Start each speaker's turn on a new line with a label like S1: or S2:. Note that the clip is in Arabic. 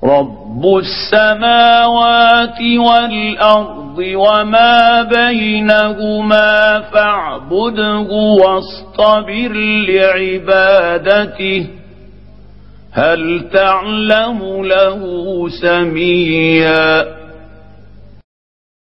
S1: رب السماوات والأرض وما بينهما فاعبده واصطبر لعبادته هل تعلم له سميا